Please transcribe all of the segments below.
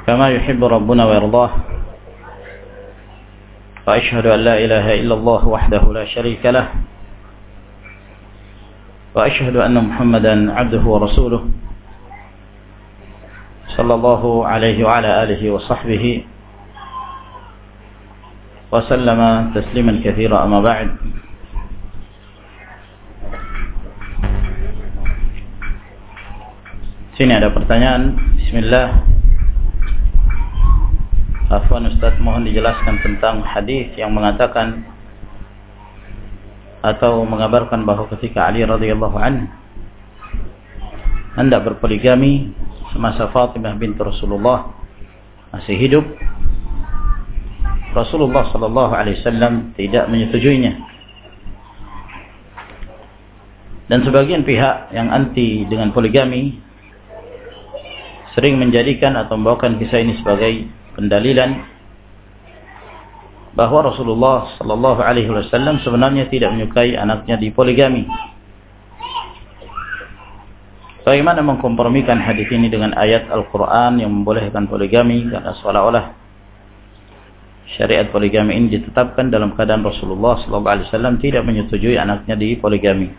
كما يحب ربنا ويرضاه وأشهد أن لا إله إلا الله وحده لا شريك له وأشهد أن محمدا عبده ورسوله صلى الله عليه وعلى آله وصحبه وسلم تسليما كثيرا. أما بعد، sini ada pertanyaan. Bismillah. Afwan Ustaz, mohon dijelaskan tentang hadis yang mengatakan atau mengabarkan bahwa ketika Ali radhiyallahu anhu hendak berpoligami semasa Fatimah binti Rasulullah masih hidup, Rasulullah sallallahu alaihi wasallam tidak menyetujuinya. Dan sebagian pihak yang anti dengan poligami sering menjadikan atau membawakan kisah ini sebagai pendalilan bahwa Rasulullah sallallahu alaihi wasallam sebenarnya tidak menyukai anaknya dipoligami. Bagaimana mengkompromikan hadis ini dengan ayat Al-Quran yang membolehkan poligami, karena seolah-olah syariat poligami ini ditetapkan dalam keadaan Rasulullah sallallahu alaihi wasallam tidak menyetujui anaknya dipoligami,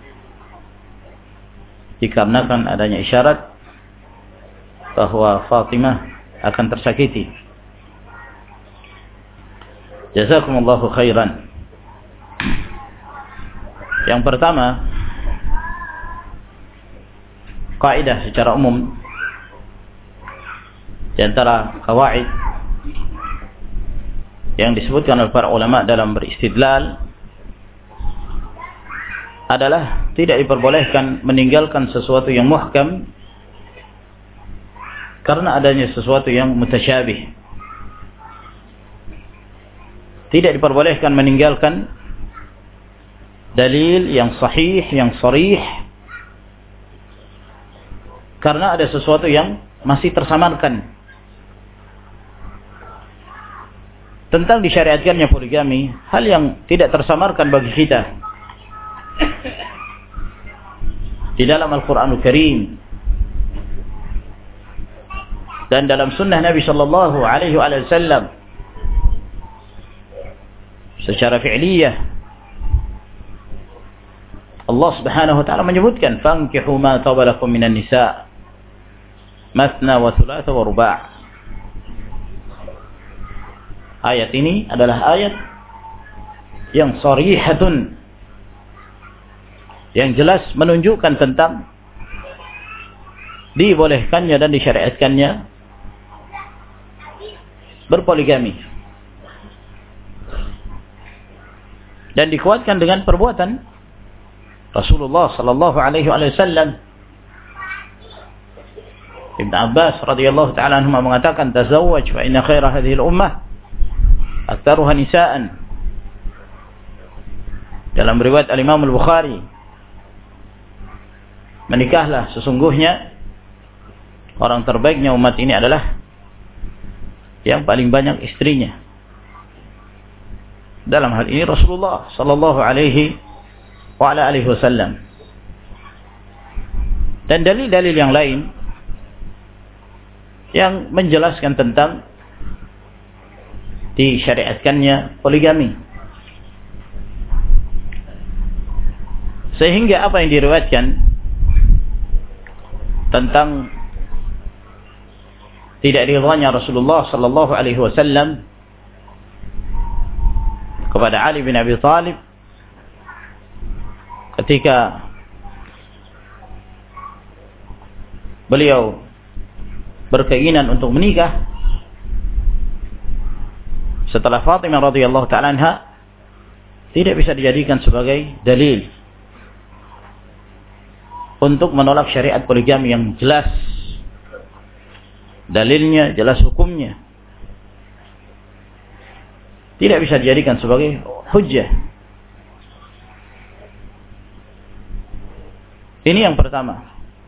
dikarenakan adanya isyarat bahwa Fatimah akan tersakiti. Jazakumullahu khairan. Yang pertama, kaidah secara umum di antara kawaid yang disebutkan oleh para ulama dalam beristidlal adalah tidak diperbolehkan meninggalkan sesuatu yang muhkam karena adanya sesuatu yang mutasyabih. Tidak diperbolehkan meninggalkan dalil yang sahih, yang sharih, karena ada sesuatu yang masih tersamarkan. Tentang disyariatkannya poligami, hal yang tidak tersamarkan bagi kita di dalam Al-Quranul Karim dan dalam sunnah Nabi sallallahu alaihi wasallam secara fi'liyah. Allah Subhanahu wa taala menyebutkan fankihu ma taba lakum minan nisa mathna wa thulatha wa ruba'. Ayat ini adalah ayat yang sharihatun, yang jelas menunjukkan tentang dibolehkannya dan disyariatkannya berpoligami, dan dikuatkan dengan perbuatan Rasulullah sallallahu alaihi wasallam. Ibn Abbas radhiyallahu ta'ala anhuma mengatakan, tazawwaj fa inna khaira hadhihi al-ummah aktsaruha nisaan. Dalam riwayat al-Imam al-Bukhari, menikahlah, sesungguhnya orang terbaiknya umat ini adalah yang paling banyak istrinya. Dalam hal ini Rasulullah sallallahu alaihi wa ala alihi wasallam. Dan dalil-dalil yang lain yang menjelaskan tentang disyariatkannya poligami. Sehingga apa yang diriwayatkan tentang tidak ridhanya Rasulullah sallallahu alaihi wasallam kepada Ali bin Abi Thalib ketika beliau berkeinginan untuk menikah setelah Fatimah radhiyallahu ta'ala anha, tidak bisa dijadikan sebagai dalil untuk menolak syariat poligami yang jelas dalilnya, jelas hukumnya. Tidak bisa dijadikan sebagai hujjah. Ini yang pertama.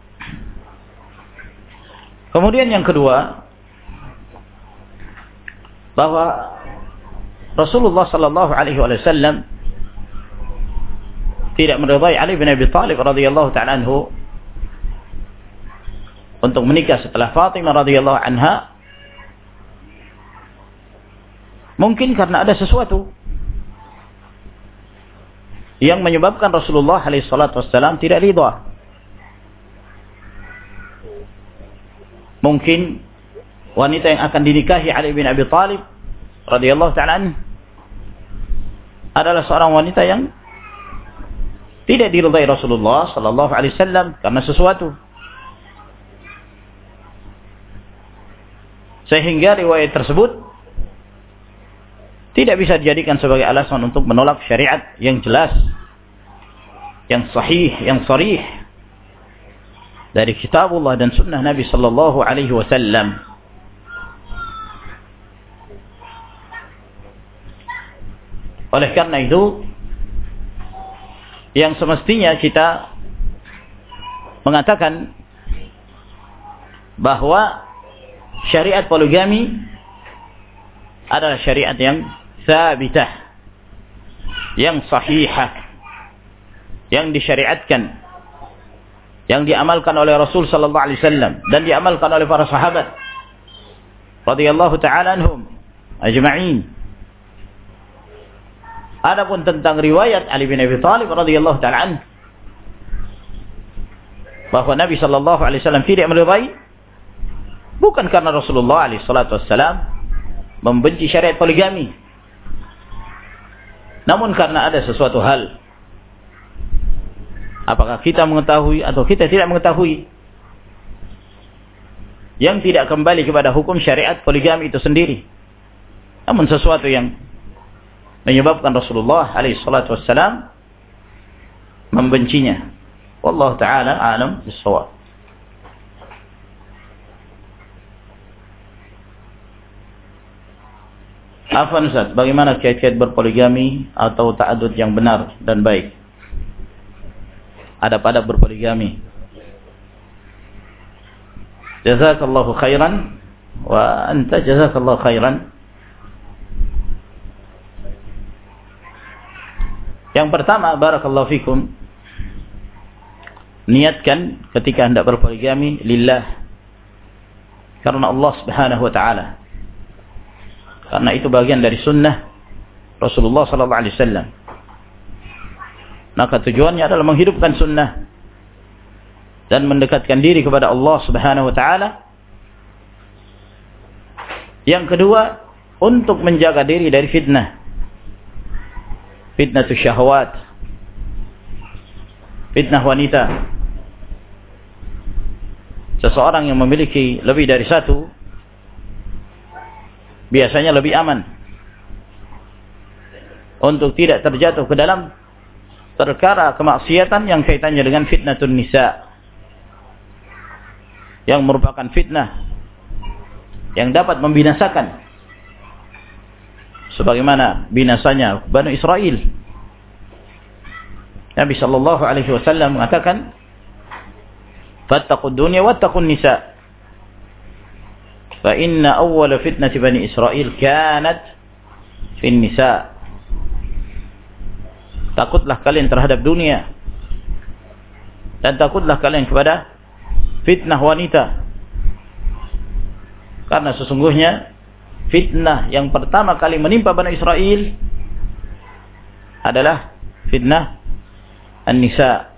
Kemudian yang kedua, bahwa Rasulullah sallallahu alaihi wasallam tidak meridai Ali bin Abi Thalib radhiyallahu ta'ala anhu untuk menikah setelah Fatimah radhiyallahu anha, Mungkin karena ada sesuatu yang menyebabkan Rasulullah SAW tidak ridha. Mungkin wanita yang akan dinikahi Ali bin Abi Thalib radhiyallahu ta'ala anhu adalah seorang wanita yang tidak diridhai Rasulullah sallallahu alaihi wasallam karena sesuatu. Sehingga riwayat tersebut tidak bisa dijadikan sebagai alasan untuk menolak syariat yang jelas, yang sahih, yang sharih dari kitabullah dan sunnah Nabi sallallahu alaihi wasallam. Oleh karena itu, yang semestinya kita mengatakan bahwa syariat poligami adalah syariat yang sabitah, yang sahihah, yang disyariatkan, yang diamalkan oleh Rasul sallallahu alaihi wasallam dan diamalkan oleh para sahabat radhiyallahu ta'ala anhum ajma'in. Adapun tentang riwayat Ali bin Abi Thalib radhiyallahu ta'ala anhu bahwa Nabi sallallahu alaihi wasallam tidak meridai, bukan karena Rasulullah alaihi salatu wassalam membenci syariat poligami, namun karena ada sesuatu hal, apakah kita mengetahui atau kita tidak mengetahui, yang tidak kembali kepada hukum syariat poligami itu sendiri, namun sesuatu yang menyebabkan Rasulullah alaihi salatu wassalam membencinya. Wallahu ta'ala a'lam bis-shawab. Afwan Ustaz, bagaimana kiat-kiat berpoligami atau ta'adud yang benar dan baik? Adab-adab berpoligami. Jazakallahu khairan wa anta jazakallahu khairan. Yang pertama, barakallahu fikum, niatkan ketika hendak berpoligami lillah, karena Allah Subhanahu wa taala. Karena itu bagian dari sunnah Rasulullah sallallahu alaihi wasallam. Maka tujuannya adalah menghidupkan sunnah dan mendekatkan diri kepada Allah Subhanahu wa taala. Yang kedua, untuk menjaga diri dari fitnah. Fitnatus syahwat, fitnah wanita. Seseorang yang memiliki lebih dari satu biasanya lebih aman untuk tidak terjatuh ke dalam perkara kemaksiatan yang kaitannya dengan fitnatun nisa, yang merupakan fitnah yang dapat membinasakan, sebagaimana binasanya Bani Israel. Nabi sallallahu alaihi wasallam mengatakan, "Fattaqud dunya wattaqun nisa. Fa inna awwala fitnati Bani Israel kanat fin nisa." Takutlah kalian terhadap dunia dan takutlah kalian kepada fitnah wanita. Karena sesungguhnya fitnah yang pertama kali menimpa Bani Israel adalah fitnah an-nisa.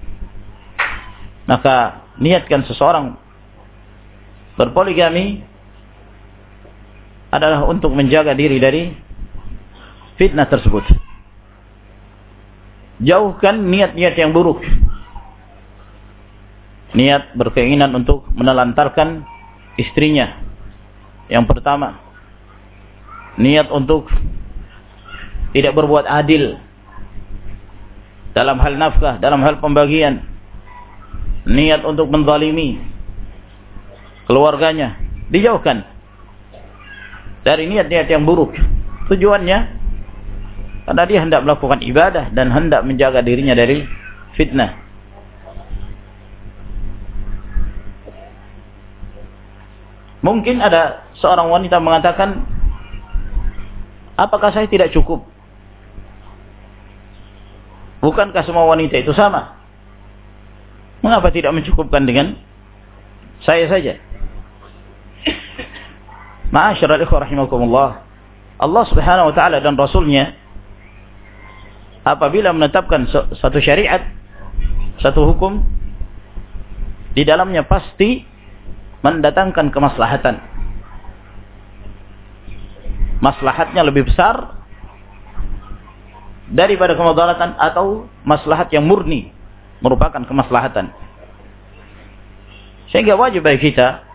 Maka niatkan seseorang berpoligami adalah untuk menjaga diri dari fitnah tersebut. Jauhkan niat-niat yang buruk. Niat berkeinginan untuk menelantarkan istrinya. Yang pertama, niat untuk tidak berbuat adil dalam hal nafkah, dalam hal pembagian. Niat untuk menzalimi keluarganya. Dijauhkan dari niat-niat yang buruk. Tujuannya karena dia hendak melakukan ibadah dan hendak menjaga dirinya dari fitnah. Mungkin ada seorang wanita mengatakan, apakah saya tidak cukup? Bukankah semua wanita itu sama? Mengapa tidak mencukupkan dengan saya saja? Ma'asyiral ikhwah rahimakumullah. Allah Subhanahu wa taala dan Rasulnya apabila menetapkan satu syariat, satu hukum, di dalamnya pasti mendatangkan kemaslahatan. Maslahatnya lebih besar daripada kemudaratan, atau maslahat yang murni merupakan kemaslahatan. Sehingga wajib bagi kita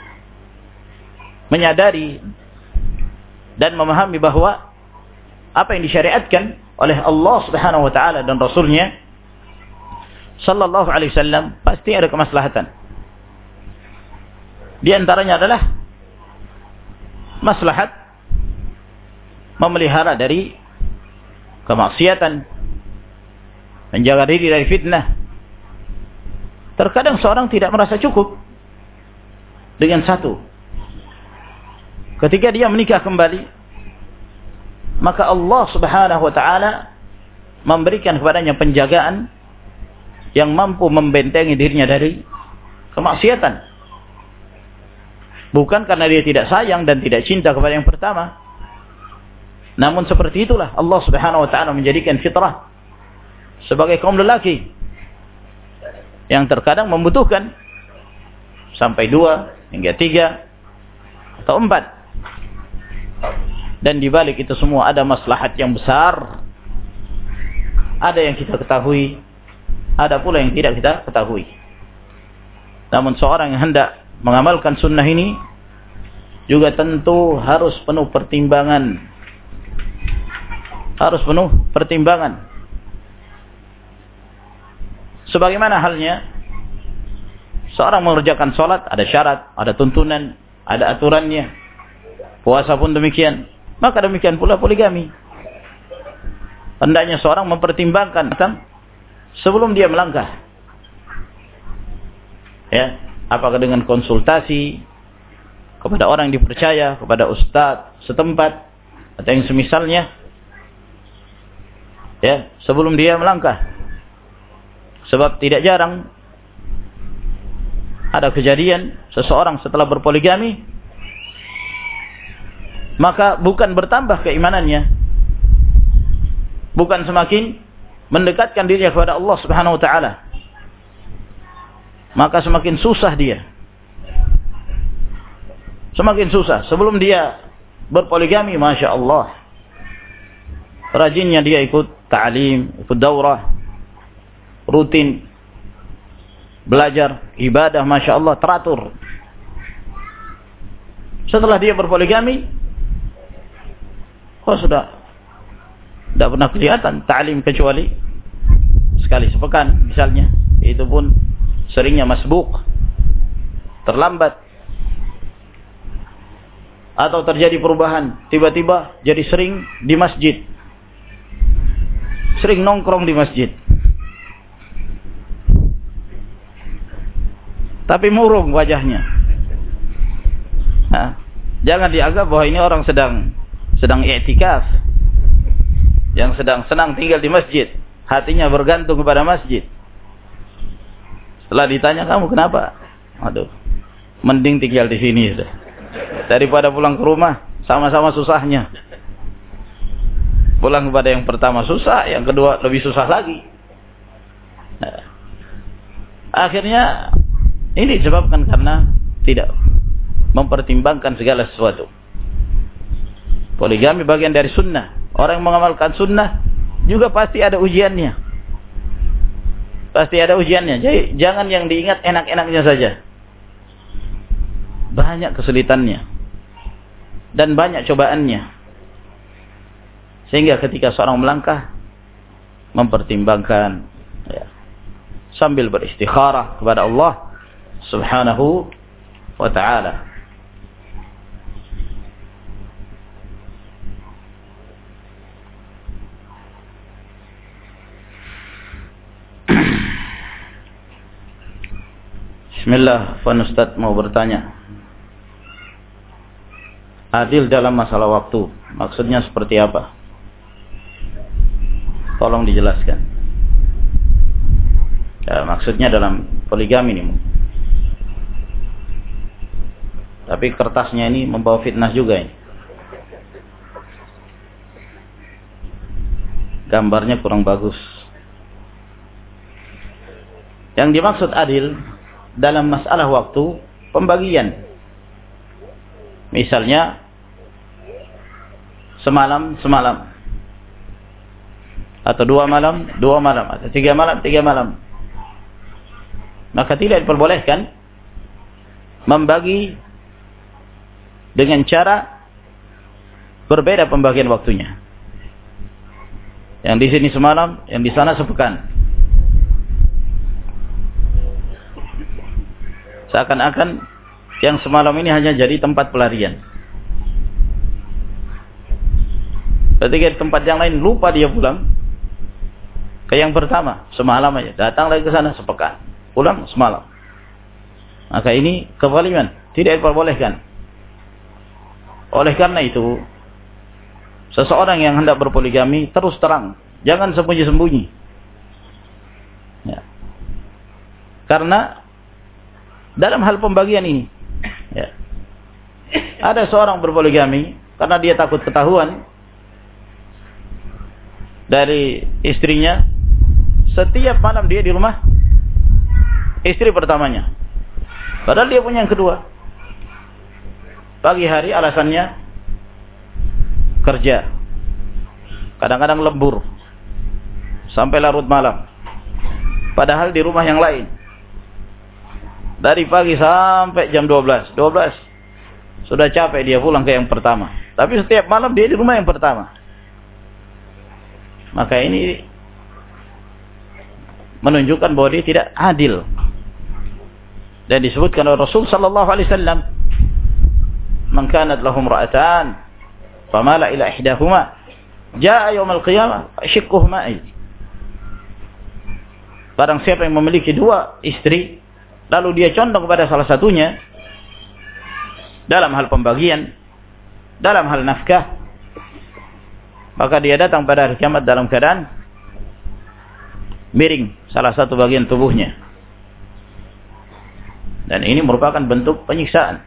menyadari dan memahami bahwa apa yang disyariatkan oleh Allah Subhanahu wa taala dan Rasulnya sallallahu alaihi wasallam pasti ada kemaslahatan. Di antaranya adalah maslahat memelihara dari kemaksiatan, menjaga diri dari fitnah. Terkadang seorang tidak merasa cukup dengan satu. Ketika dia menikah kembali, maka Allah Subhanahu wa taala memberikan kepadanya penjagaan yang mampu membentengi dirinya dari kemaksiatan. Bukan karena dia tidak sayang dan tidak cinta kepada yang pertama. Namun seperti itulah Allah Subhanahu wa taala menjadikan fitrah sebagai kaum lelaki yang terkadang membutuhkan sampai 2 hingga 3 atau 4. Dan di balik itu semua ada maslahat yang besar. Ada yang kita ketahui, ada pula yang tidak kita ketahui. Namun seorang yang hendak mengamalkan sunnah ini juga tentu harus penuh pertimbangan. Harus penuh pertimbangan. Sebagaimana halnya seorang mengerjakan sholat, ada syarat, ada tuntunan, ada aturannya. Puasa pun demikian. Maka demikian pula poligami. Hendaknya seorang mempertimbangkan sebelum dia melangkah. Ya, apakah dengan konsultasi kepada orang yang dipercaya, kepada ustaz setempat atau yang semisalnya. Ya, sebelum dia melangkah. Sebab tidak jarang ada kejadian seseorang setelah berpoligami, maka bukan bertambah keimanannya, bukan semakin mendekatkan dirinya kepada Allah Subhanahu wa taala, maka semakin susah dia. Semakin susah. Sebelum dia berpoligami, Masya Allah, rajinnya dia ikut ta'lim, ikut daurah, rutin belajar ibadah, Masya Allah, teratur. Setelah dia berpoligami, sudah tidak pernah kelihatan ta'lim kecuali sekali sepekan misalnya. Itu pun seringnya masbuk, terlambat. Atau terjadi perubahan, tiba-tiba jadi sering di masjid, sering nongkrong di masjid, tapi murung wajahnya. Nah, jangan dianggap bahwa ini orang sedang i'tikaf, yang sedang senang tinggal di masjid, hatinya bergantung kepada masjid. Setelah ditanya, kamu kenapa? Aduh, mending tinggal di sini sudah, daripada pulang ke rumah sama-sama susahnya. Pulang kepada yang pertama susah, yang kedua lebih susah lagi. Nah, akhirnya ini disebabkan karena tidak mempertimbangkan segala sesuatu. Poligami bagian dari sunnah. Orang yang mengamalkan sunnah juga pasti ada ujiannya. Pasti ada ujiannya. Jadi jangan yang diingat enak-enaknya saja. Banyak kesulitannya dan banyak cobaannya. Sehingga ketika seorang melangkah, mempertimbangkan, ya, sambil beristikharah kepada Allah Subhanahu wa ta'ala. Bismillah, Pak Ustaz mau bertanya. Adil dalam masalah waktu, maksudnya seperti apa? Tolong dijelaskan. Ya, maksudnya dalam poligami ini. Tapi kertasnya ini membawa fitnah juga ini. gambarnya kurang bagus. Yang dimaksud adil dalam masalah waktu pembagian. Misalnya semalam atau 2 malam atau 3 malam. Maka tidak diperbolehkan membagi dengan cara berbeda pembagian waktunya. Yang di sini semalam, yang di sana sepekan. Seakan-akan yang semalam ini hanya jadi tempat pelarian. Ketika di tempat yang lain lupa dia pulang ke yang pertama, semalam aja. Datang lagi ke sana sepekan, pulang semalam. Maka ini kezaliman, tidak diperbolehkan. Oleh karena itu, seseorang yang hendak berpoligami terus terang, jangan sembunyi-sembunyi. Ya. Karena dalam hal pembagian ini, ya, ada seorang berpoligami karena dia takut ketahuan dari istrinya. Setiap malam dia di rumah istri pertamanya, padahal dia punya yang kedua. Pagi hari alasannya kerja, kadang-kadang lembur sampai larut malam, padahal di rumah yang lain. Dari pagi sampai jam 12 sudah capek dia pulang ke yang pertama. Tapi setiap malam dia di rumah yang pertama. Maka ini menunjukkan bahwa dia tidak adil. Dan disebutkan oleh Rasul sallallahu alaihi wasallam, "Man kanat lahum ra'atan, famala ila ihdahuma, jaa yaumil qiyamah ashiquhuma." Barang siapa yang memiliki 2 istri, lalu dia condong kepada salah satunya dalam hal pembagian, dalam hal nafkah, maka dia datang pada hari kiamat dalam keadaan miring salah satu bagian tubuhnya. Dan ini merupakan bentuk penyiksaan.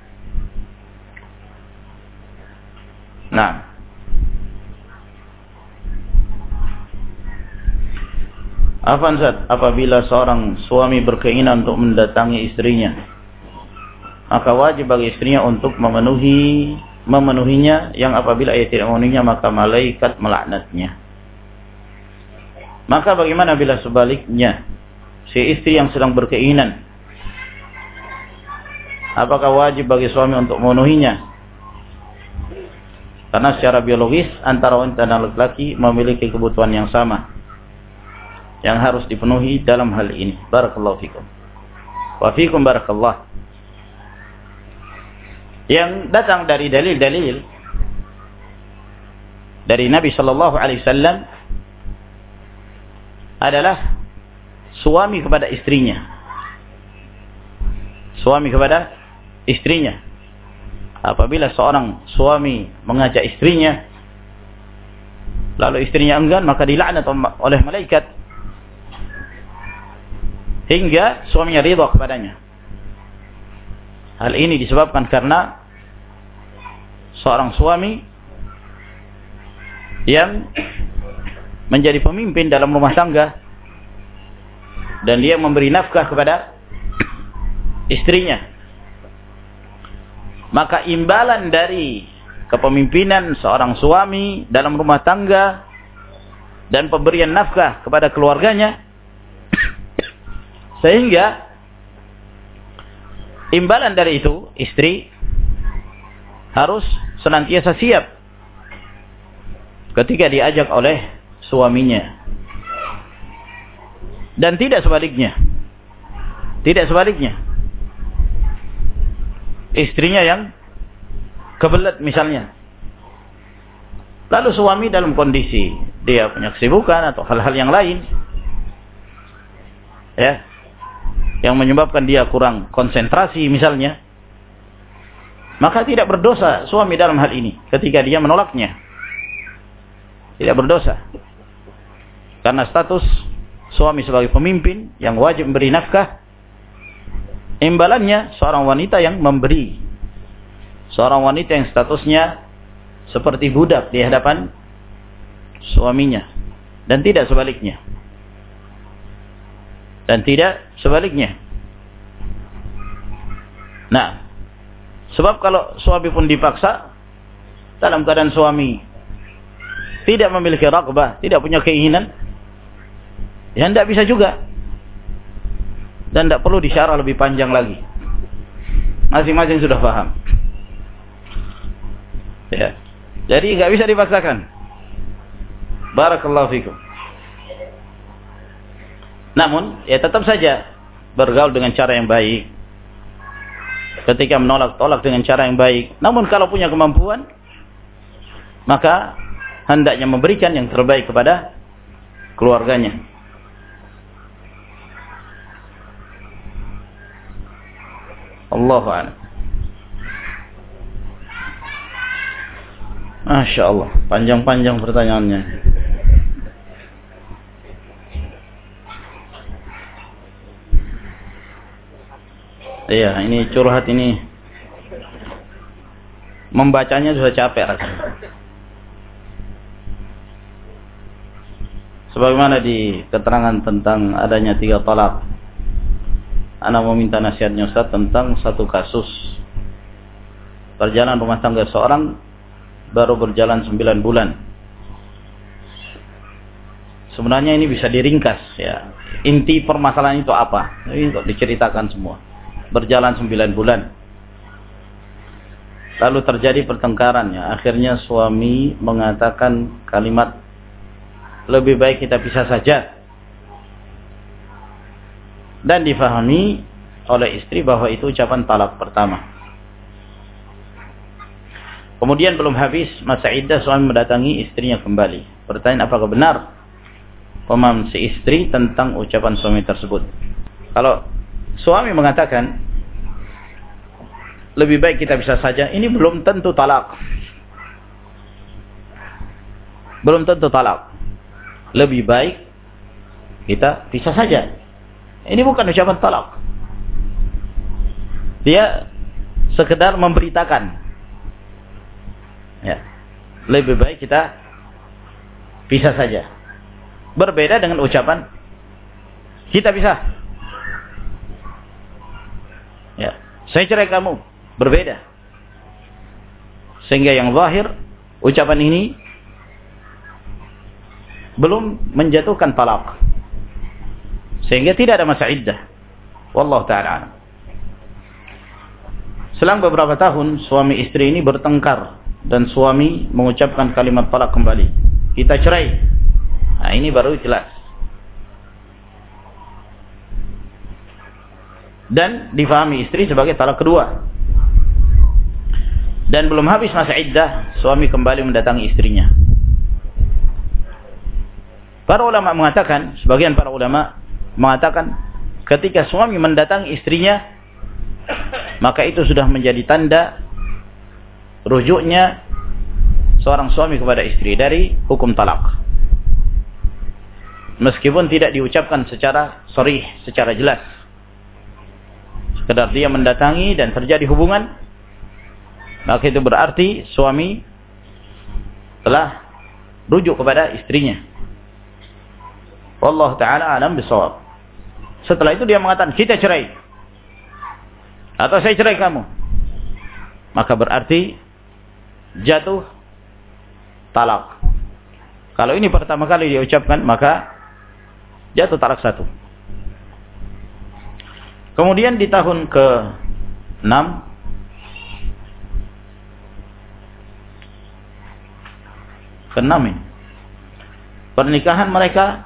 Nah, apabila seorang suami berkeinginan untuk mendatangi istrinya, maka wajib bagi istrinya untuk memenuhinya. Yang apabila ia tidak memenuhinya, maka malaikat melaknatnya. Maka bagaimana bila sebaliknya, si istri yang sedang berkeinginan, apakah wajib bagi suami untuk memenuhinya? Karena secara biologis antara wanita dan laki-laki memiliki kebutuhan yang sama yang harus dipenuhi dalam hal ini. Barakallahu fikum. Wa fikum barakallah. Yang datang dari dalil-dalil dari Nabi sallallahu alaihi wasallam adalah suami kepada istrinya. Suami kepada istrinya. Apabila seorang suami mengajak istrinya lalu istrinya enggan, maka dilaknat oleh malaikat hingga suaminya ridha kepadanya. Hal ini disebabkan karena seorang suami yang menjadi pemimpin dalam rumah tangga dan dia memberi nafkah kepada istrinya, maka imbalan dari kepemimpinan seorang suami dalam rumah tangga dan pemberian nafkah kepada keluarganya, sehingga imbalan dari itu istri harus senantiasa siap ketika diajak oleh suaminya. Dan tidak sebaliknya. Tidak sebaliknya. Istrinya yang kebelet misalnya, lalu suami dalam kondisi dia punya kesibukan atau hal-hal yang lain, ya, yang menyebabkan dia kurang konsentrasi misalnya, maka tidak berdosa suami dalam hal ini ketika dia menolaknya. Tidak berdosa. Karena status suami sebagai pemimpin yang wajib memberi nafkah, imbalannya seorang wanita yang memberi. Seorang wanita yang statusnya seperti budak di hadapan suaminya. Dan tidak sebaliknya. Dan tidak sebaliknya. Nah, sebab kalau suami pun dipaksa, dalam keadaan suami tidak memiliki raghbah, tidak punya keinginan, ya tidak bisa juga. Dan tidak perlu disyarah lebih panjang lagi. Masing-masing sudah paham. Ya. Jadi nggak bisa dipaksakan. Barakallahu fikum. Namun, ya tetap saja bergaul dengan cara yang baik. Ketika menolak, tolak dengan cara yang baik. Namun kalau punya kemampuan, maka hendaknya memberikan yang terbaik kepada keluarganya. Allahu a'lam. Masya Allah, panjang-panjang pertanyaannya. Iya, ini curhat ini. Membacanya sudah capek rasanya. Sebagaimana di keterangan tentang adanya 3 talak, ana meminta nasihatnya Ustaz tentang satu kasus. Perjalanan rumah tangga seorang baru berjalan 9 bulan. Sebenarnya ini bisa diringkas ya. Inti permasalahan itu apa? Ini kok diceritakan semua. Berjalan 9 bulan. Lalu terjadi pertengkaran ya. Akhirnya suami mengatakan kalimat, lebih baik kita pisah saja. Dan difahami oleh istri bahwa itu ucapan talak pertama. Kemudian belum habis masa iddah, suami mendatangi istrinya kembali. Pertanyaan, apakah benar pemahaman si istri tentang ucapan suami tersebut? Kalau suami mengatakan lebih baik kita pisah saja, ini belum tentu talak. Belum tentu talak. Lebih baik kita pisah saja. Ini bukan ucapan talak. Dia sekedar memberitakan. Ya. Lebih baik kita pisah saja. Berbeda dengan ucapan kita pisah. Ya. Saya cerai kamu. Berbeda. Sehingga yang zahir ucapan ini belum menjatuhkan talak. Sehingga tidak ada masa iddah. Wallahu ta'ala a'lam. Selang beberapa tahun suami istri ini bertengkar dan suami mengucapkan kalimat talak kembali. Kita cerai. Nah, ini baru jelas. Dan difahami istri sebagai talak kedua. Dan belum habis masa iddah, suami kembali mendatangi istrinya. Para ulama mengatakan, sebagian para ulama mengatakan, ketika suami mendatangi istrinya, maka itu sudah menjadi tanda rujuknya seorang suami kepada istri dari hukum talak. Meskipun tidak diucapkan secara sharih, secara jelas. Sekedar dia mendatangi dan terjadi hubungan, maka itu berarti suami telah rujuk kepada istrinya. Wallahu ta'ala alam bisawab. Setelah itu dia mengatakan, kita cerai. Atau saya cerai kamu. Maka berarti jatuh talak. Kalau ini pertama kali dia ucapkan, maka jatuh talak 1. Kemudian di tahun ke-6, ini, pernikahan mereka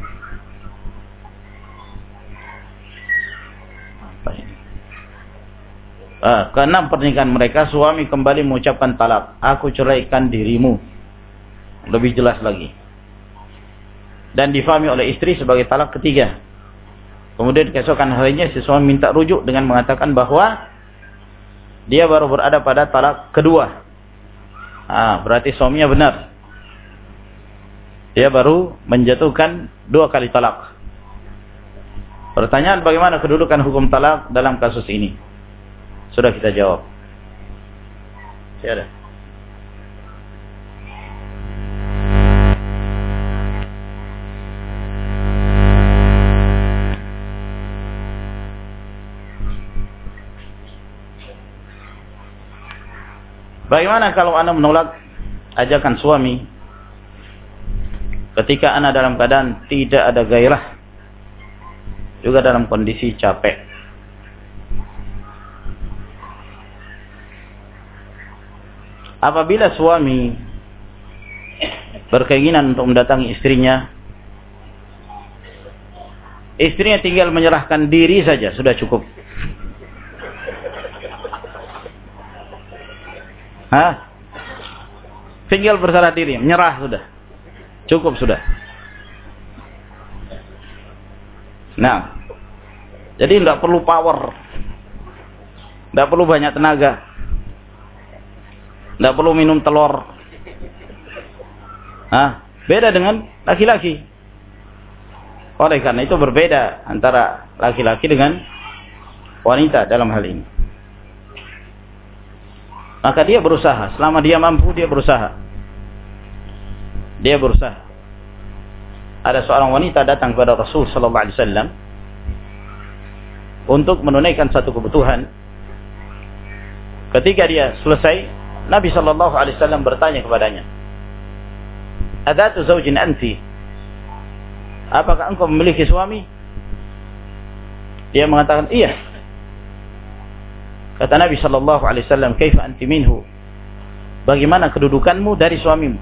ke-6 pernikahan mereka, suami kembali mengucapkan talak. Aku ceraikan dirimu. Lebih jelas lagi. Dan difahami oleh istri sebagai talak ketiga. Kemudian keesokan harinya si suami minta rujuk dengan mengatakan bahwa dia baru berada pada talak kedua. Berarti suaminya benar. Dia baru menjatuhkan 2 kali talak. Pertanyaan, bagaimana kedudukan hukum talak dalam kasus ini? Sudah kita jawab. Siapa? Bagaimana kalau Anda menolak ajakan suami ketika Anda dalam keadaan tidak ada gairah, juga dalam kondisi capek? Apabila suami berkeinginan untuk mendatangi istrinya, istrinya tinggal menyerahkan diri saja, sudah cukup. Tinggal berserah diri, menyerah sudah. Cukup sudah. Nah, jadi tidak perlu power. Tidak perlu banyak tenaga. Tidak perlu minum telur. Beda dengan laki-laki. Oleh karena itu berbeda antara laki-laki dengan wanita dalam hal ini. Maka dia berusaha, selama dia mampu dia berusaha. Dia berusaha. Ada seorang wanita datang kepada Rasul sallallahu alaihi wasallam untuk menunaikan satu kebutuhan. Ketika dia selesai, Nabi sallallahu alaihi wasallam bertanya kepadanya, "Adatu zaujin anti?" Apakah engkau memiliki suami? Dia mengatakan, "Iya." Kata Nabi sallallahu alaihi wasallam, "Kaifa anti minhu?" Bagaimana kedudukanmu dari suamimu?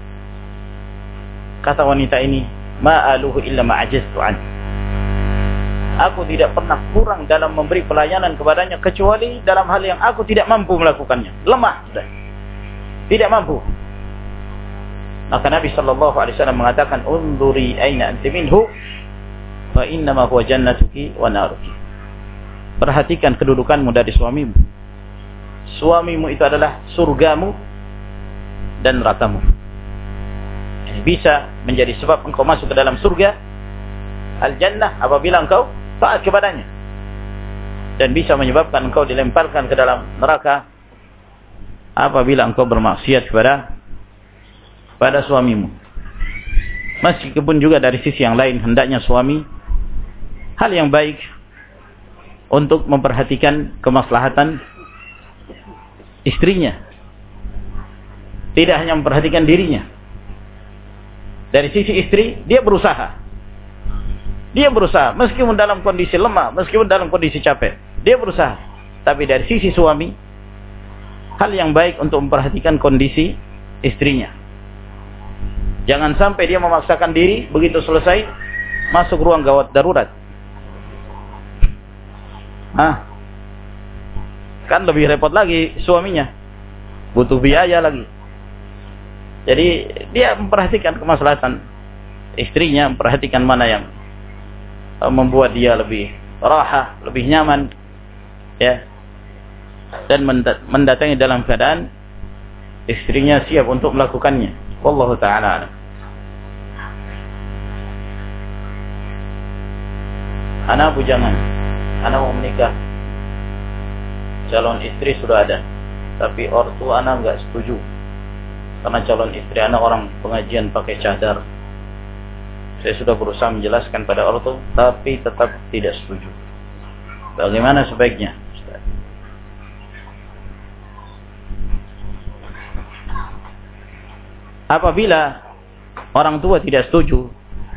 Kata wanita ini, "Ma aluhu illa ma ajaztu an." Aku tidak pernah kurang dalam memberi pelayanan kepadanya kecuali dalam hal yang aku tidak mampu melakukannya. Lemah sudah. Tidak mampu. Maka Nabi sallallahu alaihi wasallam mengatakan, "Unduri aina anti minhu fa innama huwa jannatuki wa naruki." Perhatikan kedudukanmu dari suamimu. Suamimu itu adalah surgamu dan nerakamu. Ini bisa menjadi sebab engkau masuk ke dalam surga al-jannah apabila engkau taat kepadanya, dan bisa menyebabkan engkau dilemparkan ke dalam neraka apabila engkau bermaksiat pada suamimu. Meskipun juga dari sisi yang lain, hendaknya suami hal yang baik untuk memperhatikan kemaslahatan istrinya, tidak hanya memperhatikan dirinya. Dari sisi istri, dia berusaha. Dia berusaha, meskipun dalam kondisi lemah, meskipun dalam kondisi capek, dia berusaha. Tapi dari sisi suami, hal yang baik untuk memperhatikan kondisi istrinya. Jangan sampai dia memaksakan diri, begitu selesai, masuk ruang gawat darurat. Kan lebih repot lagi suaminya, butuh biaya lagi. Jadi dia memperhatikan kemaslahatan istrinya, memperhatikan mana yang membuat dia lebih raha, lebih nyaman, ya, dan mendatangi dalam keadaan istrinya siap untuk melakukannya. Wallahu ta'ala a'lam. Anak bujangan, anak mau menikah, calon istri sudah ada, tapi ortu anak enggak setuju karena calon istri anak orang pengajian pakai cadar. Saya sudah berusaha menjelaskan pada ortu, tapi tetap tidak setuju. Bagaimana sebaiknya, Ustaz? Apabila orang tua tidak setuju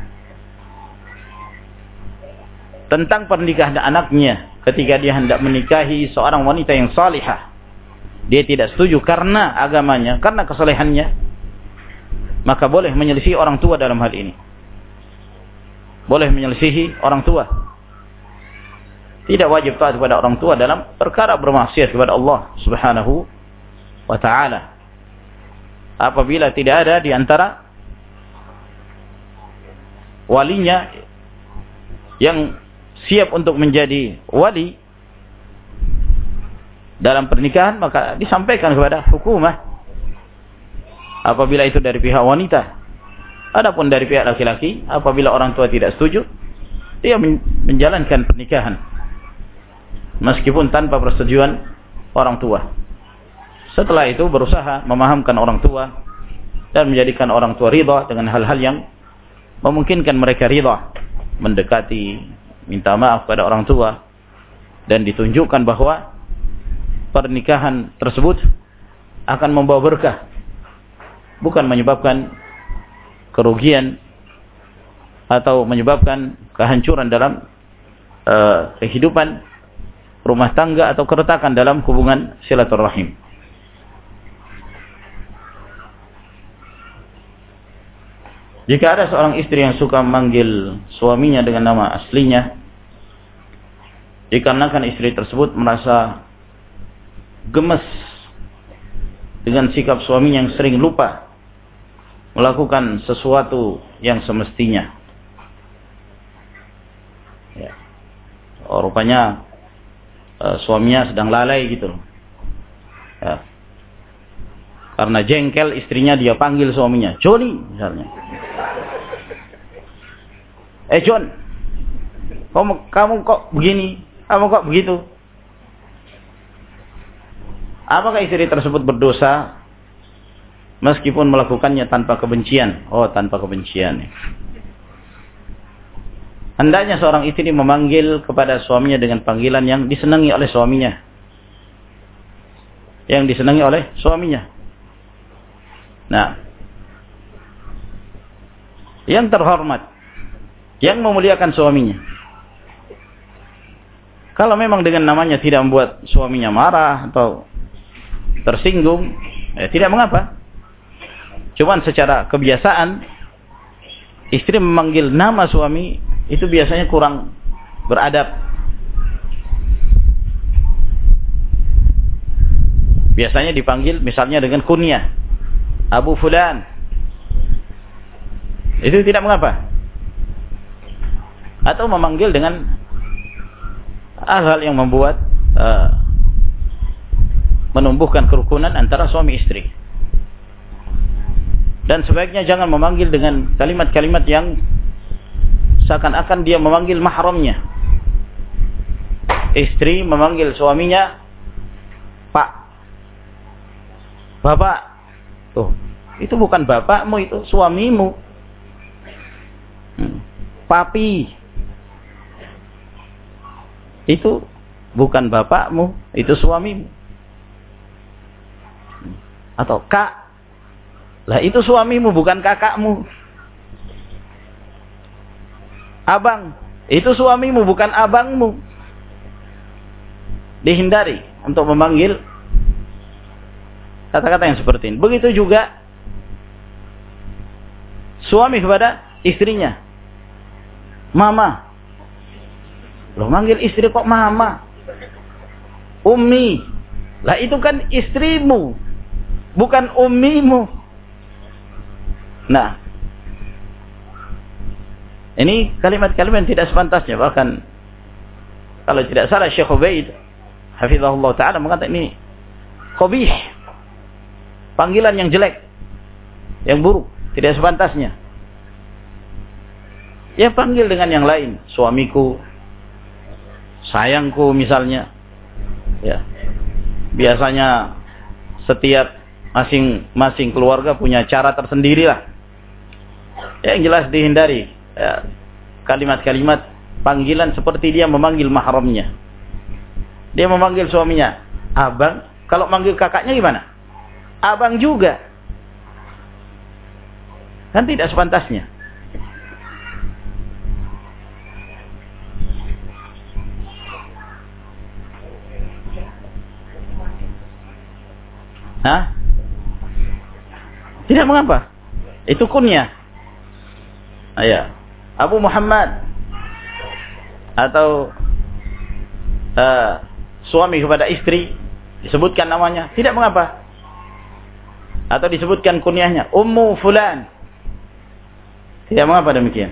tentang pernikahan anaknya ketika dia hendak menikahi seorang wanita yang salihah, dia tidak setuju karena agamanya, karena kesalehannya, maka boleh menyelisihi orang tua dalam hal ini. Boleh menyelisihi orang tua. Tidak wajib taat kepada orang tua dalam perkara bermaksiat kepada Allah Subhanahu wa ta'ala. Apabila tidak ada di antara walinya yang siap untuk menjadi wali dalam pernikahan, maka disampaikan kepada hukumah. Apabila itu dari pihak wanita. Adapun dari pihak laki-laki, apabila orang tua tidak setuju, dia menjalankan pernikahan meskipun tanpa persetujuan orang tua. Setelah itu berusaha memahamkan orang tua dan menjadikan orang tua ridha dengan hal-hal yang memungkinkan mereka ridha, mendekati, minta maaf pada orang tua, dan ditunjukkan bahwa pernikahan tersebut akan membawa berkah, bukan menyebabkan kerugian atau menyebabkan kehancuran dalam kehidupan rumah tangga atau keretakan dalam hubungan silaturahim. Jika ada seorang istri yang suka memanggil suaminya dengan nama aslinya, dikarenakan istri tersebut merasa gemes dengan sikap suaminya yang sering lupa melakukan sesuatu yang semestinya. Ya. Oh, rupanya suaminya sedang lalai gitu loh. Ya. Karena jengkel istrinya, dia panggil suaminya, Johnny misalnya. John, kamu kok begini? Kamu kok begitu? Apakah istri tersebut berdosa meskipun melakukannya tanpa kebencian? Oh, tanpa kebencian. Hendaknya seorang istri memanggil kepada suaminya dengan panggilan yang disenangi oleh suaminya. Yang disenangi oleh suaminya. Nah, yang terhormat, yang memuliakan suaminya. Kalau memang dengan namanya tidak membuat suaminya marah atau tersinggung, tidak mengapa. Cuman secara kebiasaan, istri memanggil nama suami itu biasanya kurang beradab. Biasanya dipanggil misalnya dengan kunyah, Abu Fulan. Itu tidak mengapa. Atau memanggil dengan hal-hal yang membuat menumbuhkan kerukunan antara suami istri. Dan sebaiknya jangan memanggil dengan kalimat-kalimat yang seakan-akan dia memanggil mahramnya. Istri memanggil suaminya Pak, Bapak. Tuh, itu bukan bapakmu, itu suamimu. Papi, itu bukan bapakmu, itu suamimu. Atau Kak, lah itu suamimu, bukan kakakmu. Abang, itu suamimu, bukan abangmu. Dihindari untuk memanggil kata-kata yang seperti ini. Begitu juga suami kepada istrinya, Mama. Loh, manggil istri kok Mama? Ummi. Lah itu kan istrimu, bukan ummimu. Nah, ini kalimat-kalimat yang tidak sepantasnya. Bahkan kalau tidak salah Syekh Ubaid hafizahullah ta'ala mengatakan ini qabih, panggilan yang jelek, yang buruk, tidak sepantasnya. Ya panggil dengan yang lain, suamiku, sayangku misalnya. Ya. Biasanya setiap masing-masing keluarga punya cara tersendiri lah. Yang jelas dihindari kalimat-kalimat panggilan seperti dia memanggil mahramnya. Dia memanggil suaminya abang, kalau manggil kakaknya gimana? Abang juga. Kan tidak sepantasnya. Hah? Tidak mengapa. Itu kunyah. Ya. Abu Muhammad atau suami kepada istri disebutkan namanya, tidak mengapa. Atau disebutkan kunyahnya, Ummu Fulan, tidak mengapa demikian.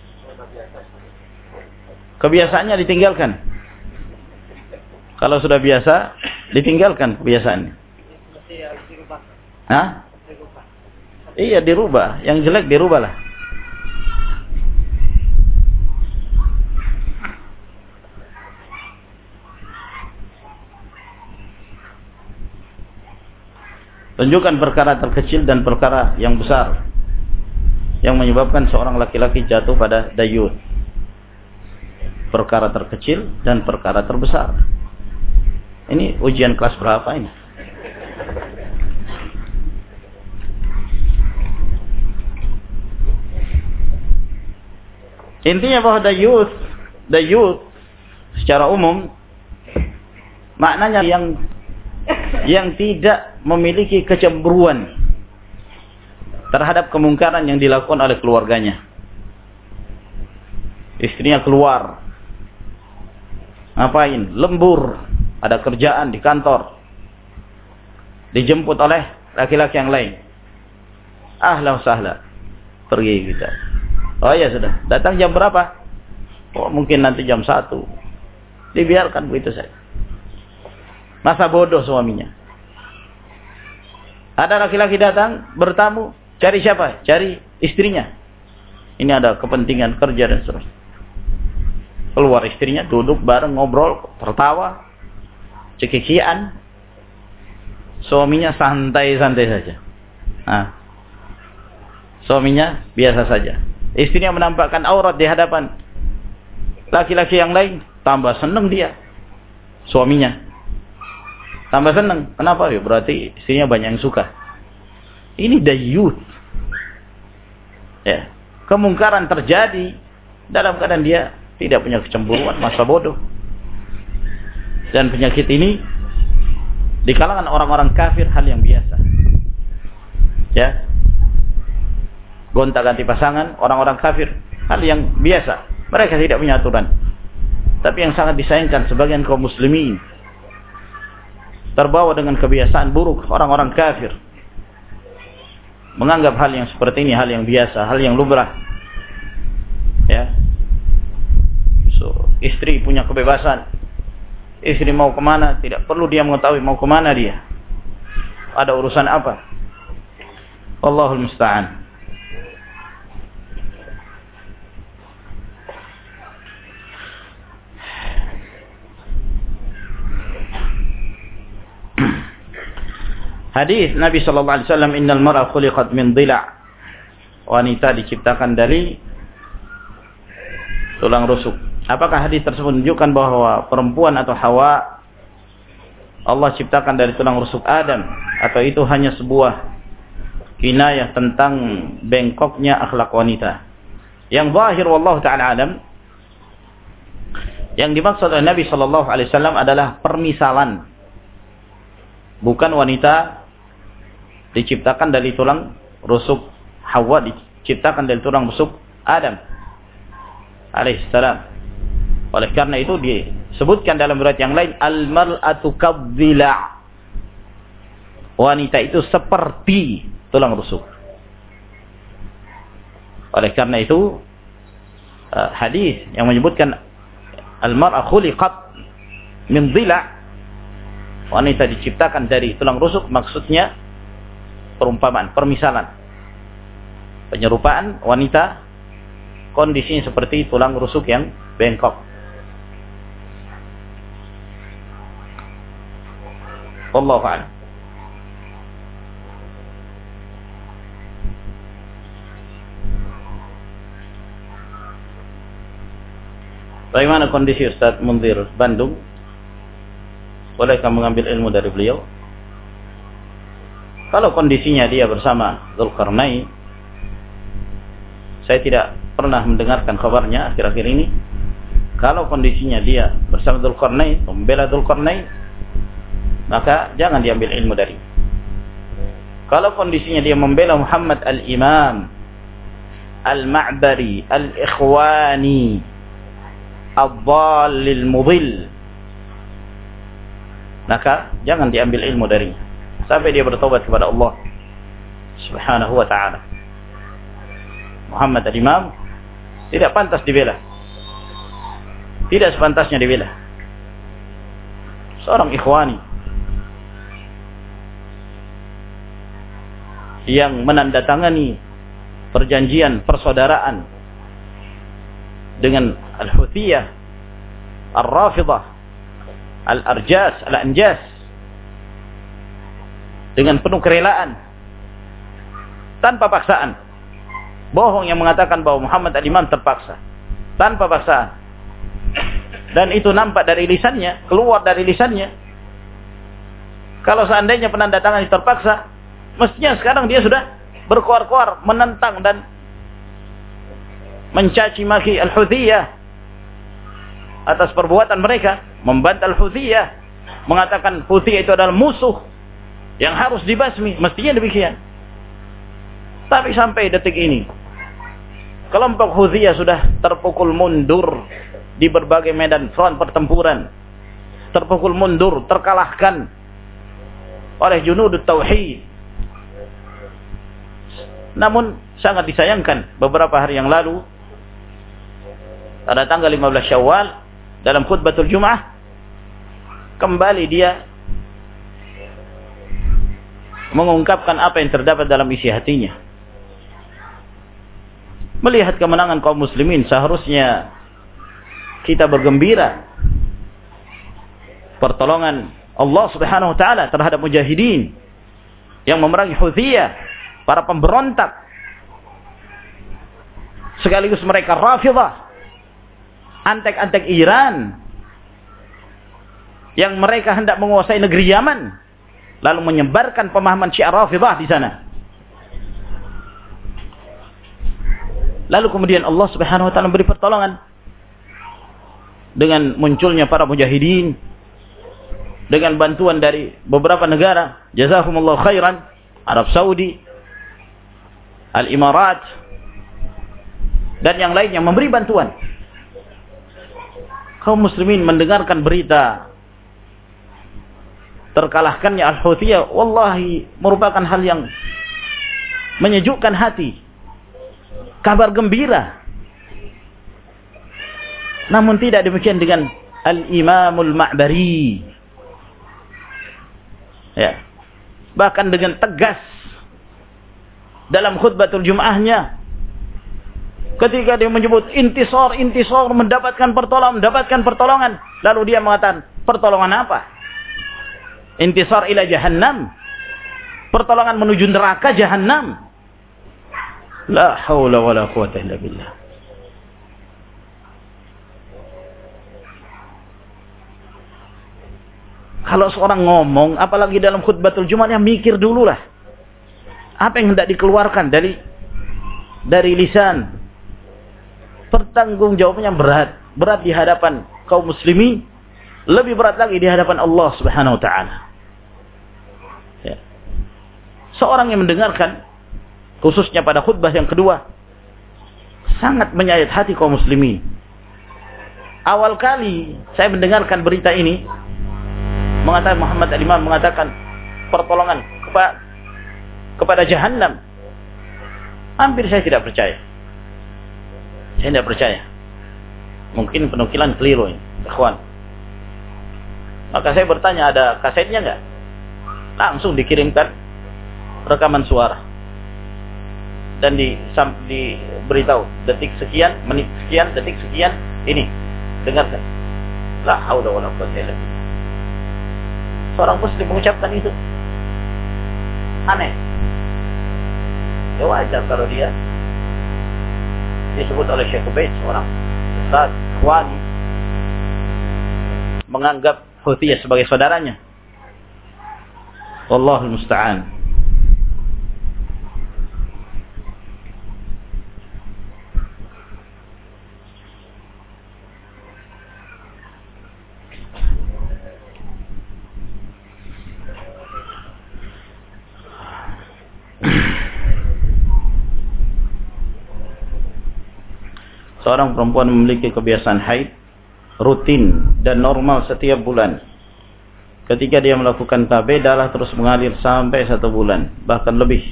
Kebiasaannya ditinggalkan. Kalau sudah biasa, ditinggalkan kebiasaannya. Hah? Iya, dirubah. Yang jelek dirubahlah. Tunjukkan perkara terkecil dan perkara yang besar yang menyebabkan seorang laki-laki jatuh pada dayun. Perkara terkecil dan perkara terbesar. Ini ujian kelas berapa ini? Intinya bahwa dayuth secara umum maknanya yang tidak memiliki kecemburuan terhadap kemungkaran yang dilakukan oleh keluarganya. Istrinya keluar, ngapain? Lembur, ada kerjaan di kantor, dijemput oleh laki-laki yang lain. Ahlan sahla, pergi kita. Oh ya sudah, datang jam berapa? Oh mungkin nanti jam 1. Dibiarkan begitu saja. Masa bodoh suaminya. Ada laki-laki datang, bertamu, cari siapa? Cari istrinya. Ini ada kepentingan kerja dan seterusnya. Keluar istrinya, duduk bareng, ngobrol, tertawa, cekikian. Suaminya santai-santai saja. Nah, suaminya biasa saja. Istrinya menampakkan aurat di hadapan laki-laki yang lain, tambah senang dia. Suaminya tambah senang. Kenapa? Ya berarti istrinya banyak yang suka. Ini dayuth. Ya, kemungkaran terjadi dalam keadaan dia tidak punya kecemburuan, masa bodoh. Dan penyakit ini di kalangan orang-orang kafir hal yang biasa. Ya. Gonta-ganti pasangan orang-orang kafir hal yang biasa. Mereka tidak punya aturan. Tapi yang sangat disayangkan sebagian kaum muslimin terbawa dengan kebiasaan buruk orang-orang kafir. Menganggap hal yang seperti ini hal yang biasa, hal yang lumrah. Ya. So, istri punya kebebasan. Istri mau kemana, tidak perlu dia mengetahui mau kemana dia. Ada urusan apa? Wallahul musta'an. Hadis Nabi sallallahu alaihi wasallam, innal mar'a khuliqat min dhila'. Wanita diciptakan dari tulang rusuk. Apakah hadis tersebut menunjukkan bahwa perempuan atau Hawa Allah ciptakan dari tulang rusuk Adam, atau itu hanya sebuah kinayah tentang bengkoknya akhlak wanita? Yang zahir wallahu taala alam, yang dimaksud oleh Nabi sallallahu alaihi wasallam adalah permisalan. Bukan wanita diciptakan dari tulang rusuk Hawa diciptakan dari tulang rusuk Adam alaihissalam. Oleh karena itu disebutkan dalam riwayat yang lain, al-mar'atu kadh-dhila'. Wanita itu seperti tulang rusuk. Oleh karena itu hadis yang menyebutkan al-mar'a khuliqat min dhila', wanita diciptakan dari tulang rusuk, maksudnya perumpamaan, permisalan, penyerupaan wanita kondisinya seperti tulang rusuk yang bengkok. Wallahu a'lam. Bagaimana kondisi Ustaz Munzir Bandung? Bolehkah mengambil ilmu dari beliau? Kalau kondisinya dia bersama Dzulqarnain, saya tidak pernah mendengarkan kabarnya akhir-akhir ini. Kalau kondisinya dia bersama Dzulqarnain, membela Dzulqarnain, maka jangan diambil ilmu dari. Kalau kondisinya dia membela Muhammad al-Imam al-Ma'bari al-Ikhwani ad-dhallil mudhill, maka jangan diambil ilmu darinya sampai dia bertobat kepada Allah Subhanahu wa ta'ala. Muhammad al-Imam tidak pantas dibela, tidak sepantasnya dibela. Seorang ikhwani yang menandatangani perjanjian persaudaraan dengan Al-Huthiyah, Al-Rafidah, Al-Arjas, Al-Anjas dengan penuh kerelaan tanpa paksaan. Bohong yang mengatakan bahwa Muhammad al-Imam terpaksa, tanpa paksaan. Dan itu nampak dari lisannya, keluar dari lisannya. Kalau seandainya penandatangan terpaksa, mestinya sekarang dia sudah berkoar-koar menentang dan mencaci maki Al-Huthiyah atas perbuatan mereka, membantah Al-Huthiyah, mengatakan Huthiyah itu adalah musuh yang harus dibasmi. Mestinya demikian. Tapi sampai detik ini kelompok Huthiyah sudah terpukul mundur di berbagai medan front pertempuran, terpukul mundur, terkalahkan oleh Junudut Tauhid. Namun sangat disayangkan, beberapa hari yang lalu pada tanggal 15 Syawal dalam khutbatul Jum'ah kembali dia mengungkapkan apa yang terdapat dalam isi hatinya. Melihat kemenangan kaum muslimin, seharusnya kita bergembira. Pertolongan Allah Subhanahu wa taala terhadap mujahidin yang memerangi Huthiyah, para pemberontak, sekaligus mereka Rafidhah, antek-antek Iran yang mereka hendak menguasai negeri Yaman, lalu menyebarkan pemahaman Syiah Rafidhah di sana. Lalu kemudian Allah Subhanahu wa taala memberi pertolongan dengan munculnya para mujahidin dengan bantuan dari beberapa negara, jazakumullahu khairan, Arab Saudi, Al-Imarat, dan yang lainnya memberi bantuan. Kaum muslimin mendengarkan berita terkalahkannya Al-Huthiyah, wallahi merupakan hal yang menyejukkan hati, kabar gembira. Namun tidak demikian dengan Al-Imamul Ma'bari. Ya. Bahkan dengan tegas dalam khutbatul Jum'ahnya, ketika dia menyebut intisar, mendapatkan pertolongan, lalu dia mengatakan, pertolongan apa? Intisar ila jahannam, pertolongan menuju neraka jahannam. La haula wala quwwata illa billah. Kalau seorang ngomong, apalagi dalam khutbatul Jumat, yang mikir dululah apa yang hendak dikeluarkan dari lisan. Pertanggungjawabannya berat di hadapan kaum muslimin, lebih berat lagi di hadapan Allah Subhanahu wa taala. Ya. Seorang yang mendengarkan, khususnya pada khutbah yang kedua, sangat menyayat hati kaum muslimin. Awal kali saya mendengarkan berita ini, mengatakan Muhammad Al-Imam mengatakan pertolongan kepada jahannam, hampir saya tidak percaya. Saya tidak percaya. Mungkin penukilan keliru ini, ikhwan. Maka saya bertanya, ada kasetnya enggak? Langsung dikirimkan rekaman suara dan diberitahu detik sekian, menit sekian, detik sekian, ini dengarkan. La haula wala quwwata illa billah. Seorang muslim mengucapkan itu aneh. Ya wajar kalau dia disebut oleh Syekh Ubaid, seorang ustaz Ikhwani, menganggap Huthiyah sebagai saudaranya. Wallahul musta'an. Seorang perempuan memiliki kebiasaan haid rutin dan normal setiap bulan. Ketika dia melakukan KB, darah terus mengalir sampai 1 bulan, bahkan lebih.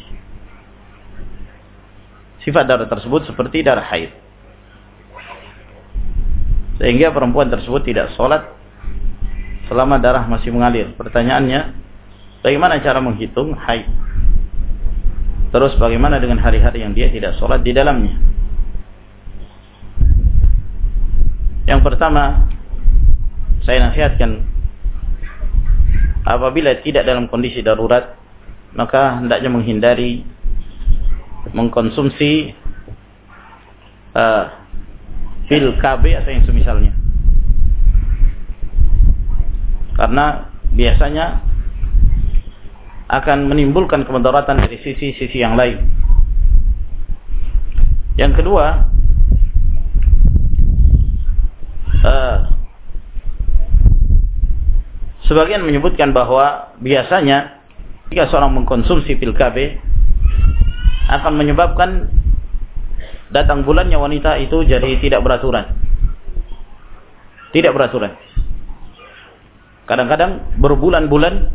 Sifat darah tersebut seperti darah haid, sehingga perempuan tersebut tidak sholat selama darah masih mengalir. Pertanyaannya, bagaimana cara menghitung haid? Terus bagaimana dengan hari-hari yang dia tidak sholat di dalamnya? Yang pertama, saya nasihatkan, apabila tidak dalam kondisi darurat, maka hendaknya menghindari mengkonsumsi pil KB atau yang semisalnya, karena biasanya akan menimbulkan kemudaratan dari sisi-sisi yang lain. Yang kedua, sebagian menyebutkan bahwa biasanya jika seorang mengkonsumsi pil KB akan menyebabkan datang bulannya wanita itu jadi tidak beraturan. Tidak beraturan. Kadang-kadang berbulan-bulan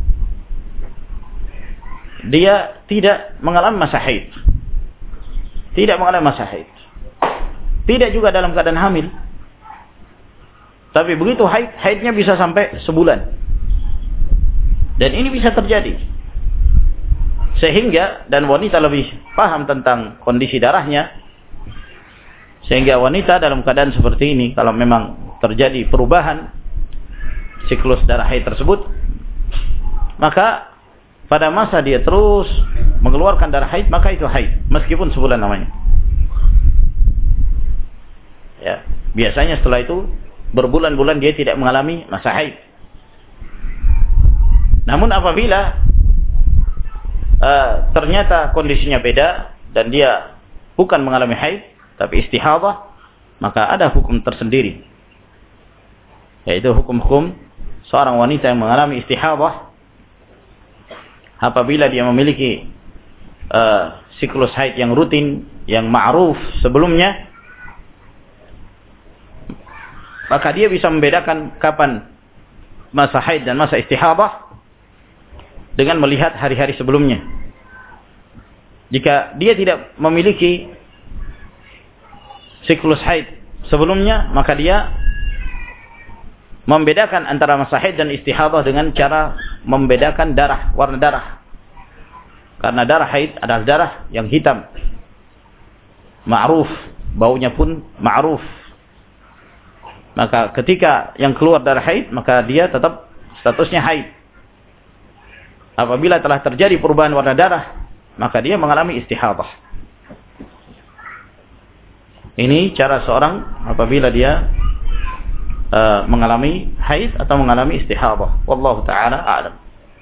dia tidak mengalami masa haid. Tidak mengalami masa haid. Tidak juga dalam keadaan hamil. Tapi begitu haidnya bisa sampai sebulan. Dan ini bisa terjadi. Sehingga, dan wanita lebih paham tentang kondisi darahnya, sehingga wanita dalam keadaan seperti ini, kalau memang terjadi perubahan siklus darah haid tersebut, maka pada masa dia terus mengeluarkan darah haid, maka itu haid, meskipun sebulan namanya. Ya, biasanya setelah itu berbulan-bulan dia tidak mengalami masa haid. Namun apabila ternyata kondisinya beda dan dia bukan mengalami haid tapi istihadah, maka ada hukum tersendiri, yaitu hukum-hukum seorang wanita yang mengalami istihadah apabila dia memiliki siklus haid yang rutin, yang ma'ruf sebelumnya, maka dia bisa membedakan kapan masa haid dan masa istihadah dengan melihat hari-hari sebelumnya. Jika dia tidak memiliki siklus haid sebelumnya, maka dia membedakan antara masa haid dan istihadah dengan cara membedakan darah, warna darah. Karena darah haid adalah darah yang hitam, ma'ruf, baunya pun ma'ruf. Maka ketika yang keluar darah haid, maka dia tetap statusnya haid. Apabila telah terjadi perubahan warna darah, maka dia mengalami istihadah. Ini cara seorang apabila dia mengalami haid atau mengalami istihadah. Wallahu ta'ala a'lam.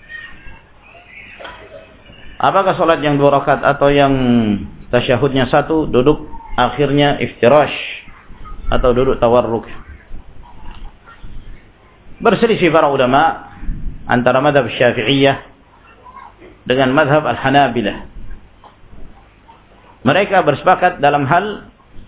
Apakah salat yang 2 rakaat atau yang tasyahudnya 1 duduk akhirnya iftirash atau duduk tawarruk? Berselisih para ulama antara mazhab Syafi'iyah dengan mazhab Al-Hanabilah. Mereka bersepakat dalam hal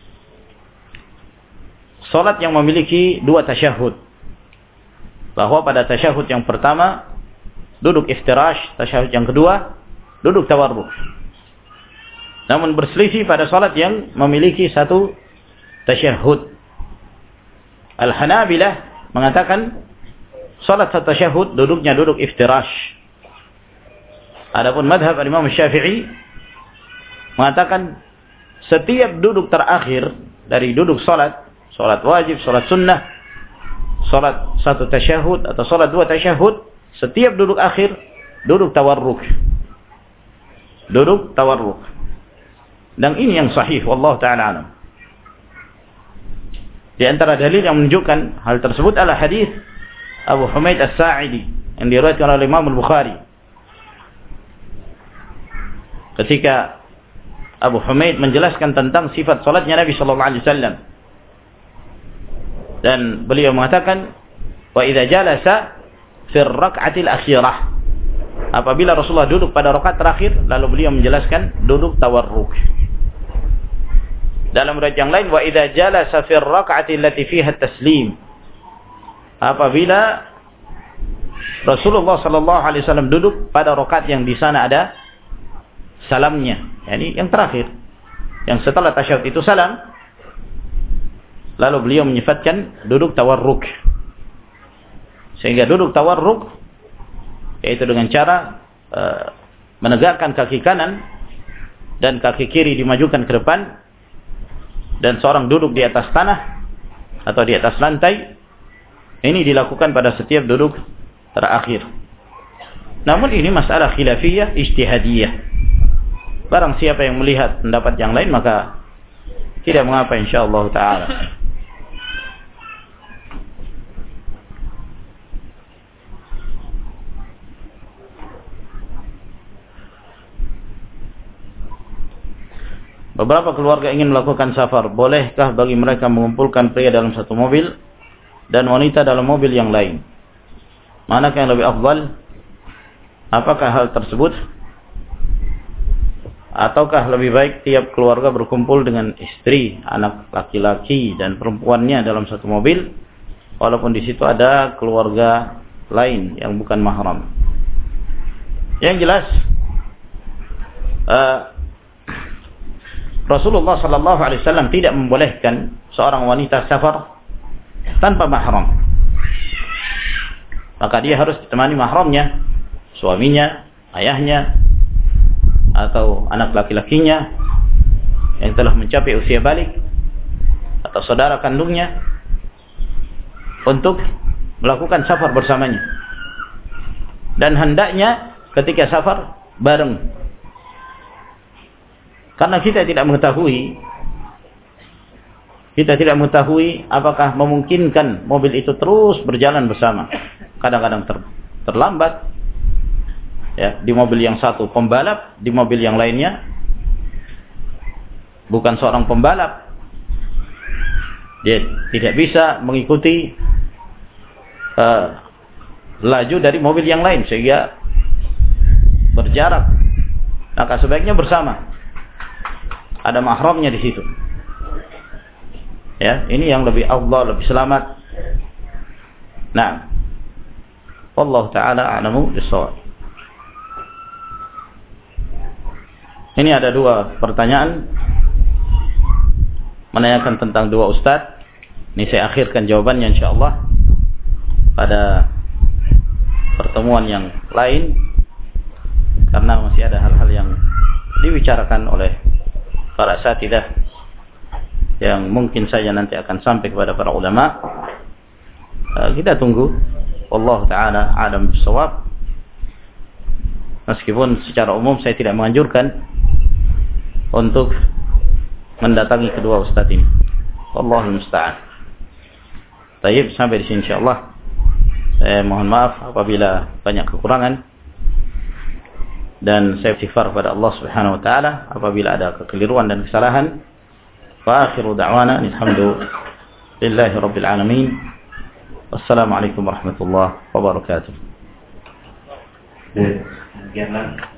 salat yang memiliki 2 tasyahud, bahwa pada tasyahud yang pertama duduk iftirash, tasyahud yang kedua duduk tawarruk. Namun berselisih pada salat yang memiliki 1 tasyahud. Al-Hanabilah mengatakan salat 1 tasyahud duduknya duduk iftirash. Adapun madhab Imam Syafi'i mengatakan setiap duduk terakhir dari duduk salat wajib, salat sunnah, salat 1 tasyahud atau salat 2 tasyahud, setiap duduk akhir duduk tawarruk. Duduk tawarruk. Dan ini yang sahih, wallahu ta'ala alam. Di antara dalil yang menunjukkan hal tersebut adalah hadis Abu Humaid As-Sa'idi yang diriwayatkan oleh Imam Al-Bukhari. Ketika Abu Humaid menjelaskan tentang sifat salatnya Nabi sallallahu alaihi wasallam, dan beliau mengatakan, wa idza jalasa fi ar-rak'atil akhirah, apabila Rasulullah duduk pada rakaat terakhir, lalu beliau menjelaskan duduk tawarruk. Dalam riwayat yang lain, wa idza jalasa fi ar-rak'ati allati fiha at-taslim, apabila Rasulullah sallallahu alaihi wasallam duduk pada rakaat yang di sana ada salamnya, yakni yang terakhir, yang setelah tasyahud itu salam, lalu beliau menyifatkan duduk tawarruk. Sehingga duduk tawarruk yaitu dengan cara menegakkan kaki kanan dan kaki kiri dimajukan ke depan, dan seorang duduk di atas tanah atau di atas lantai. Ini dilakukan pada setiap duduk terakhir. Namun ini masalah khilafiyah ijtihadiyah. Barang siapa yang melihat pendapat yang lain, maka tidak mengapa insyaallah ta'ala. Beberapa keluarga ingin melakukan safar. Bolehkah bagi mereka mengumpulkan pria dalam satu mobil dan wanita dalam mobil yang lain. Manakah yang lebih afdal? Apakah hal tersebut ataukah lebih baik tiap keluarga berkumpul dengan istri, anak laki-laki dan perempuannya dalam satu mobil, walaupun di situ ada keluarga lain yang bukan mahram? Yang jelas, Rasulullah sallallahu alaihi wasallam tidak membolehkan seorang wanita safar tanpa mahram. Maka dia harus ditemani mahramnya, suaminya, ayahnya, atau anak laki-lakinya yang telah mencapai usia balik, atau saudara kandungnya, untuk melakukan safar bersamanya. Dan hendaknya ketika safar bareng. Karena kita tidak mengetahui apakah memungkinkan mobil itu terus berjalan bersama. Kadang-kadang terlambat. Ya, di mobil yang satu pembalap, di mobil yang lainnya bukan seorang pembalap. Dia tidak bisa mengikuti laju dari mobil yang lain sehingga berjarak. Maka sebaiknya bersama. Ada mahramnya di situ. Ya, ini yang lebih afdal, lebih selamat. Nah, wallahu taala a'lamu bis-shawab. Ini ada dua pertanyaan menanyakan tentang dua ustaz. Ini saya akhirkan jawabannya insyaallah pada pertemuan yang lain, karena masih ada hal-hal yang dibicarakan oleh para asatidzah yang mungkin saja nanti akan sampai kepada para ulama. Kita tunggu. Wallahu taala a'lam bis-shawab. Meskipun secara umum saya tidak menganjurkan untuk mendatangi kedua ustaz ini. Wallahul musta'an. Baik, sampai di sini insyaallah. Saya mohon maaf apabila banyak kekurangan, dan saya istighfar kepada Allah Subhanahu wa taala apabila ada kekeliruan dan kesalahan. Wa akhiru da'wana alhamdulillahi rabbil alamin. Wassalamualaikum warahmatullahi wabarakatuh.